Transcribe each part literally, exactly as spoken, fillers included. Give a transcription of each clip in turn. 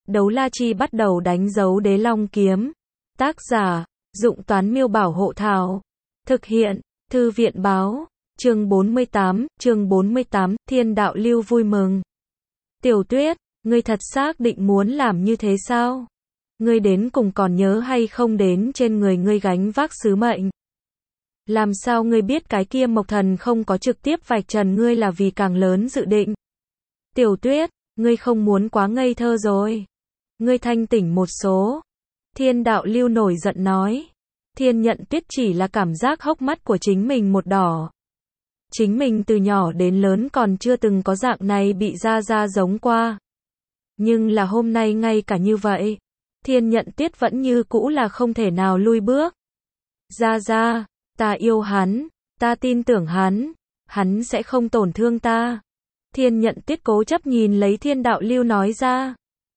Đấu la chi bắt đầu đánh dấu đế long kiếm. Tác giả, Dụng Toán Miêu Bảo Hộ Thảo. Thực hiện, Thư viện Báo. Chương bốn mươi tám, chương bốn mươi tám, Thiên Đạo Lưu vui mừng. Tiểu Tuyết, ngươi thật xác định muốn làm như thế sao? Ngươi đến cùng còn nhớ hay không đến trên người ngươi gánh vác sứ mệnh? Làm sao ngươi biết cái kia Mộc Thần không có trực tiếp vạch trần ngươi là vì càng lớn dự định? Tiểu Tuyết, ngươi không muốn quá ngây thơ rồi. Ngươi thanh tỉnh một số. Thiên Đạo Lưu nổi giận nói. Thiên Nhận Tuyết chỉ là cảm giác hốc mắt của chính mình một đỏ. Chính mình từ nhỏ đến lớn còn chưa từng có dạng này bị ra ra giống qua. Nhưng là hôm nay ngay cả như vậy, Thiên Nhận Tuyết vẫn như cũ là không thể nào lui bước. Ra ra, ta yêu hắn, ta tin tưởng hắn, hắn sẽ không tổn thương ta. Thiên Nhận Tuyết cố chấp nhìn lấy Thiên Đạo Lưu nói ra.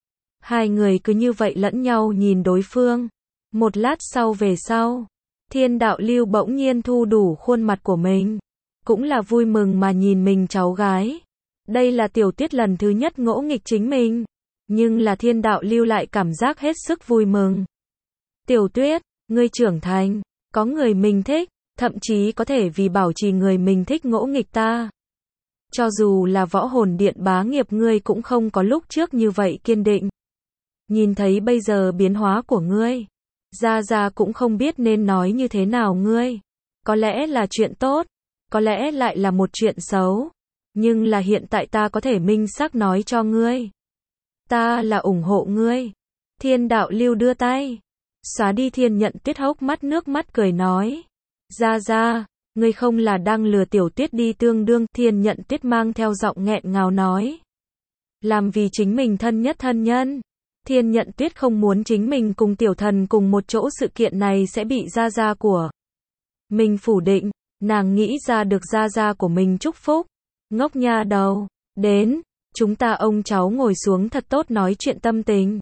Hai người cứ như vậy lẫn nhau nhìn đối phương. Một lát sau về sau, Thiên Đạo Lưu bỗng nhiên thu đủ khuôn mặt của mình. Cũng là vui mừng mà nhìn mình cháu gái. Đây là Tiểu Tuyết lần thứ nhất ngỗ nghịch chính mình. Nhưng là Thiên Đạo Lưu lại cảm giác hết sức vui mừng. Tiểu Tuyết, ngươi trưởng thành, có người mình thích, thậm chí có thể vì bảo trì người mình thích ngỗ nghịch ta. Cho dù là Võ Hồn Điện bá nghiệp ngươi cũng không có lúc trước như vậy kiên định. Nhìn thấy bây giờ biến hóa của ngươi, Gia Gia cũng không biết nên nói như thế nào ngươi. Có lẽ là chuyện tốt, có lẽ lại là một chuyện xấu. Nhưng là hiện tại ta có thể minh xác nói cho ngươi. Ta là ủng hộ ngươi. Thiên Đạo Lưu đưa tay, xóa đi Thiên Nhận Tuyết hốc mắt nước mắt cười nói. Gia Gia, ngươi không là đang lừa Tiểu Tuyết đi tương đương. Thiên Nhận Tuyết mang theo giọng nghẹn ngào nói. Làm vì chính mình thân nhất thân nhân. Thiên Nhận Tuyết không muốn chính mình cùng Tiểu Thần cùng một chỗ, sự kiện này sẽ bị Gia Gia của mình phủ định. Nàng nghĩ ra được Gia Gia của mình chúc phúc. Ngốc nha đầu, đến, chúng ta ông cháu ngồi xuống thật tốt nói chuyện tâm tình.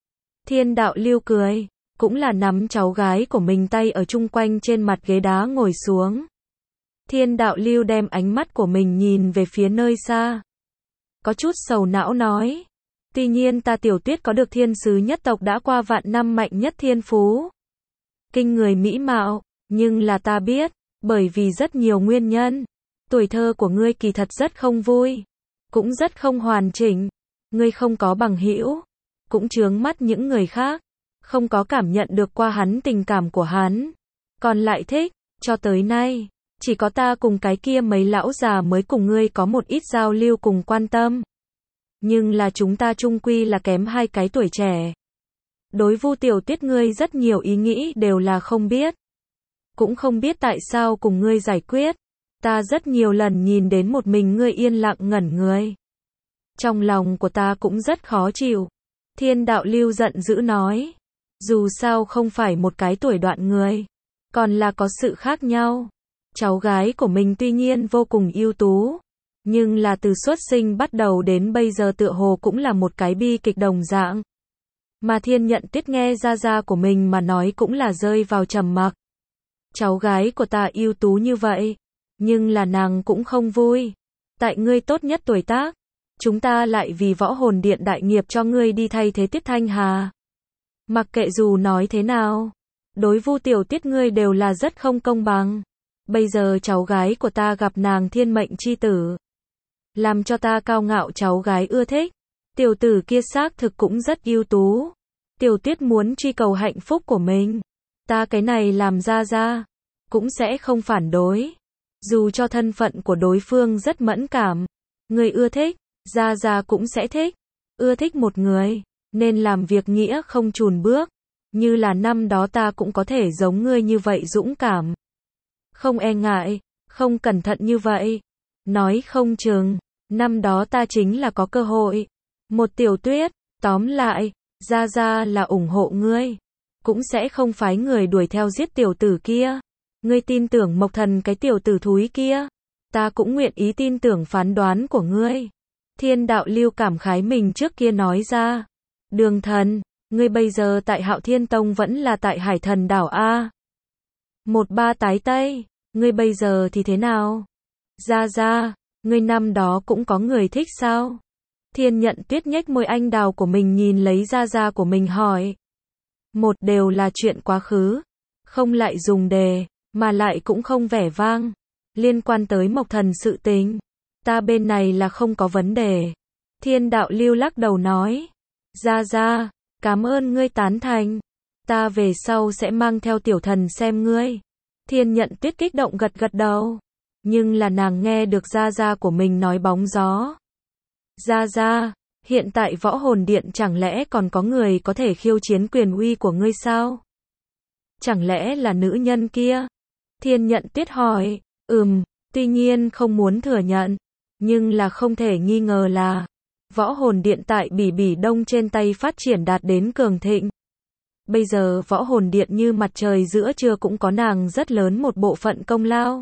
Thiên Đạo Lưu cười, cũng là nắm cháu gái của mình tay ở chung quanh trên mặt ghế đá ngồi xuống. Thiên Đạo Lưu đem ánh mắt của mình nhìn về phía nơi xa. Có chút sầu não nói. Tuy nhiên ta Tiểu Tuyết có được thiên sứ nhất tộc đã qua vạn năm mạnh nhất thiên phú. Kinh người mỹ mạo, nhưng là ta biết, bởi vì rất nhiều nguyên nhân, tuổi thơ của ngươi kỳ thật rất không vui, cũng rất không hoàn chỉnh. Ngươi không có bằng hữu, cũng chướng mắt những người khác, không có cảm nhận được qua hắn tình cảm của hắn. Còn lại thích, cho tới nay, chỉ có ta cùng cái kia mấy lão già mới cùng ngươi có một ít giao lưu cùng quan tâm. Nhưng là chúng ta chung quy là kém hai cái tuổi trẻ. Đối Vu Tiểu Tuyết ngươi rất nhiều ý nghĩ đều là không biết. Cũng không biết tại sao cùng ngươi giải quyết. Ta rất nhiều lần nhìn đến một mình ngươi yên lặng ngẩn người. Trong lòng của ta cũng rất khó chịu. Thiên Đạo Lưu giận dữ nói. Dù sao không phải một cái tuổi đoạn người, còn là có sự khác nhau. Cháu gái của mình tuy nhiên vô cùng ưu tú, nhưng là từ xuất sinh bắt đầu đến bây giờ tựa hồ cũng là một cái bi kịch đồng dạng. Mà Thiên Nhận Tuyết nghe Gia Gia của mình mà nói cũng là rơi vào trầm mặc. Cháu gái của ta ưu tú như vậy, nhưng là nàng cũng không vui. Tại ngươi tốt nhất tuổi tác, chúng ta lại vì Võ Hồn Điện đại nghiệp cho ngươi đi thay thế Tiết Thanh Hà. Mặc kệ dù nói thế nào, đối Vu Tiểu Tuyết ngươi đều là rất không công bằng. Bây giờ cháu gái của ta gặp nàng thiên mệnh chi tử, làm cho ta cao ngạo cháu gái ưa thích. Tiểu tử kia xác thực cũng rất ưu tú. Tiểu Tuyết muốn truy cầu hạnh phúc của mình. Ta cái này làm Gia Gia, cũng sẽ không phản đối. Dù cho thân phận của đối phương rất mẫn cảm. Người ưa thích, Gia Gia cũng sẽ thích. Ưa thích một người, nên làm việc nghĩa không chùn bước. Như là năm đó ta cũng có thể giống ngươi như vậy dũng cảm. Không e ngại, không cẩn thận như vậy. Nói không chừng, năm đó ta chính là có cơ hội. Một Tiểu Tuyết, tóm lại, Gia Gia là ủng hộ ngươi. Cũng sẽ không phái người đuổi theo giết tiểu tử kia. Ngươi tin tưởng Mộc Thần cái tiểu tử thúi kia. Ta cũng nguyện ý tin tưởng phán đoán của ngươi. Thiên Đạo Lưu cảm khái mình trước kia nói ra. Đường Thần, ngươi bây giờ tại Hạo Thiên Tông vẫn là tại Hải Thần Đảo A. Một ba tái tây, ngươi bây giờ thì thế nào? Gia Gia, ngươi năm đó cũng có người thích sao? Thiên Nhận Tuyết nhếch môi anh đào của mình nhìn lấy Gia Gia của mình hỏi. Một đều là chuyện quá khứ, không lại dùng đề, mà lại cũng không vẻ vang. Liên quan tới Mộc Thần sự tình, ta bên này là không có vấn đề. Thiên Đạo Lưu lắc đầu nói. Gia Gia, cảm ơn ngươi tán thành. Ta về sau sẽ mang theo tiểu thần xem ngươi. Thiên Nhận Tuyết kích động gật gật đầu. Nhưng là nàng nghe được Gia Gia của mình nói bóng gió. Gia Gia, hiện tại Võ Hồn Điện chẳng lẽ còn có người có thể khiêu chiến quyền uy của ngươi sao? Chẳng lẽ là nữ nhân kia? Thiên Nhận Tuyết hỏi. Ừm, tuy nhiên không muốn thừa nhận, nhưng là không thể nghi ngờ là Võ Hồn Điện tại Bỉ Bỉ Đông trên tay phát triển đạt đến cường thịnh. Bây giờ Võ Hồn Điện như mặt trời giữa trưa cũng có nàng rất lớn một bộ phận công lao.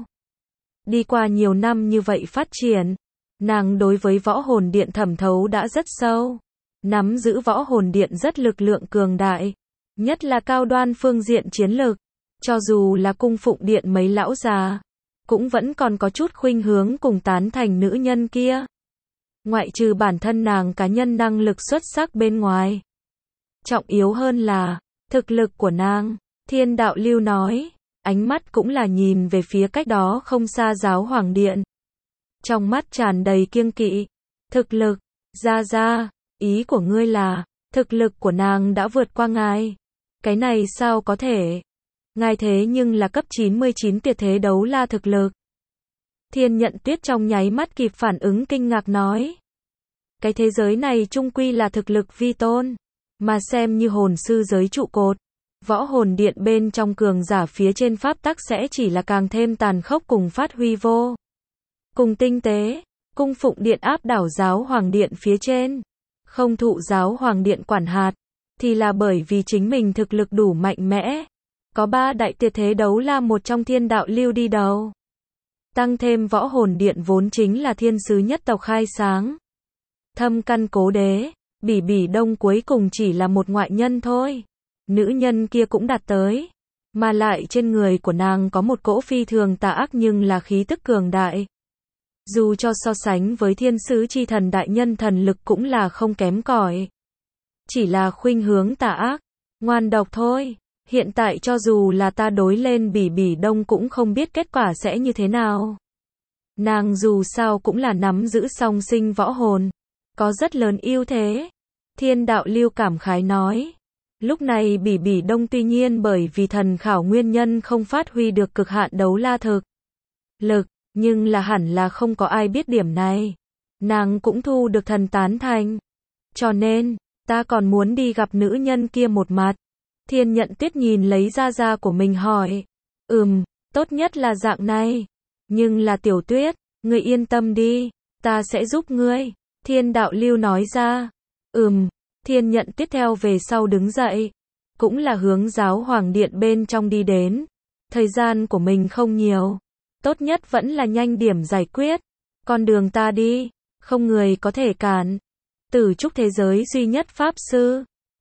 Đi qua nhiều năm như vậy phát triển, nàng đối với Võ Hồn Điện thẩm thấu đã rất sâu, nắm giữ Võ Hồn Điện rất lực lượng cường đại, nhất là cao đoan phương diện chiến lược, cho dù là cung phụng điện mấy lão già, cũng vẫn còn có chút khuynh hướng cùng tán thành nữ nhân kia. Ngoại trừ bản thân nàng cá nhân năng lực xuất sắc bên ngoài, trọng yếu hơn là thực lực của nàng. Thiên Đạo Lưu nói, ánh mắt cũng là nhìn về phía cách đó không xa Giáo Hoàng Điện. Trong mắt tràn đầy kiêng kỵ. Thực lực, Gia Gia, ý của ngươi là, thực lực của nàng đã vượt qua ngài. Cái này sao có thể? Ngài thế nhưng là cấp chín mươi chín tuyệt thế đấu la thực lực. Thiên Nhận Tuyết trong nháy mắt kịp phản ứng kinh ngạc nói. Cái thế giới này chung quy là thực lực vi tôn, mà xem như hồn sư giới trụ cột. Võ Hồn Điện bên trong cường giả phía trên pháp tắc sẽ chỉ là càng thêm tàn khốc cùng phát huy vô cùng tinh tế. Cung phụng điện áp đảo Giáo Hoàng Điện phía trên, không thụ Giáo Hoàng Điện quản hạt, thì là bởi vì chính mình thực lực đủ mạnh mẽ. Có ba đại tuyệt thế đấu la một trong Thiên Đạo Lưu đi đầu. Tăng thêm Võ Hồn Điện vốn chính là thiên sứ nhất tộc khai sáng. Thâm căn cố đế, Bỉ Bỉ Đông cuối cùng chỉ là một ngoại nhân thôi. Nữ nhân kia cũng đạt tới, mà lại trên người của nàng có một cỗ phi thường tà ác nhưng là khí tức cường đại. Dù cho so sánh với thiên sứ chi thần đại nhân thần lực cũng là không kém cỏi. Chỉ là khuynh hướng tà ác, ngoan độc thôi. Hiện tại cho dù là ta đối lên Bỉ Bỉ Đông cũng không biết kết quả sẽ như thế nào. Nàng dù sao cũng là nắm giữ song sinh võ hồn, có rất lớn ưu thế. Thiên Đạo Lưu cảm khái nói. Lúc này Bỉ Bỉ Đông tuy nhiên bởi vì thần khảo nguyên nhân không phát huy được cực hạn đấu la thực lực, nhưng là hẳn là không có ai biết điểm này. Nàng cũng thu được thần tán thành. Cho nên, ta còn muốn đi gặp nữ nhân kia một mặt. Thiên Nhận Tuyết nhìn lấy Gia Gia của mình hỏi. Ừm, tốt nhất là dạng này. Nhưng là Tiểu Tuyết, ngươi yên tâm đi, ta sẽ giúp ngươi. Thiên Đạo Lưu nói ra. Ừm, Thiên Nhận Tuyết theo về sau đứng dậy. Cũng là hướng Giáo Hoàng Điện bên trong đi đến. Thời gian của mình không nhiều. Tốt nhất vẫn là nhanh điểm giải quyết. Con đường ta đi, không người có thể cản. Tử trúc thế giới duy nhất pháp sư.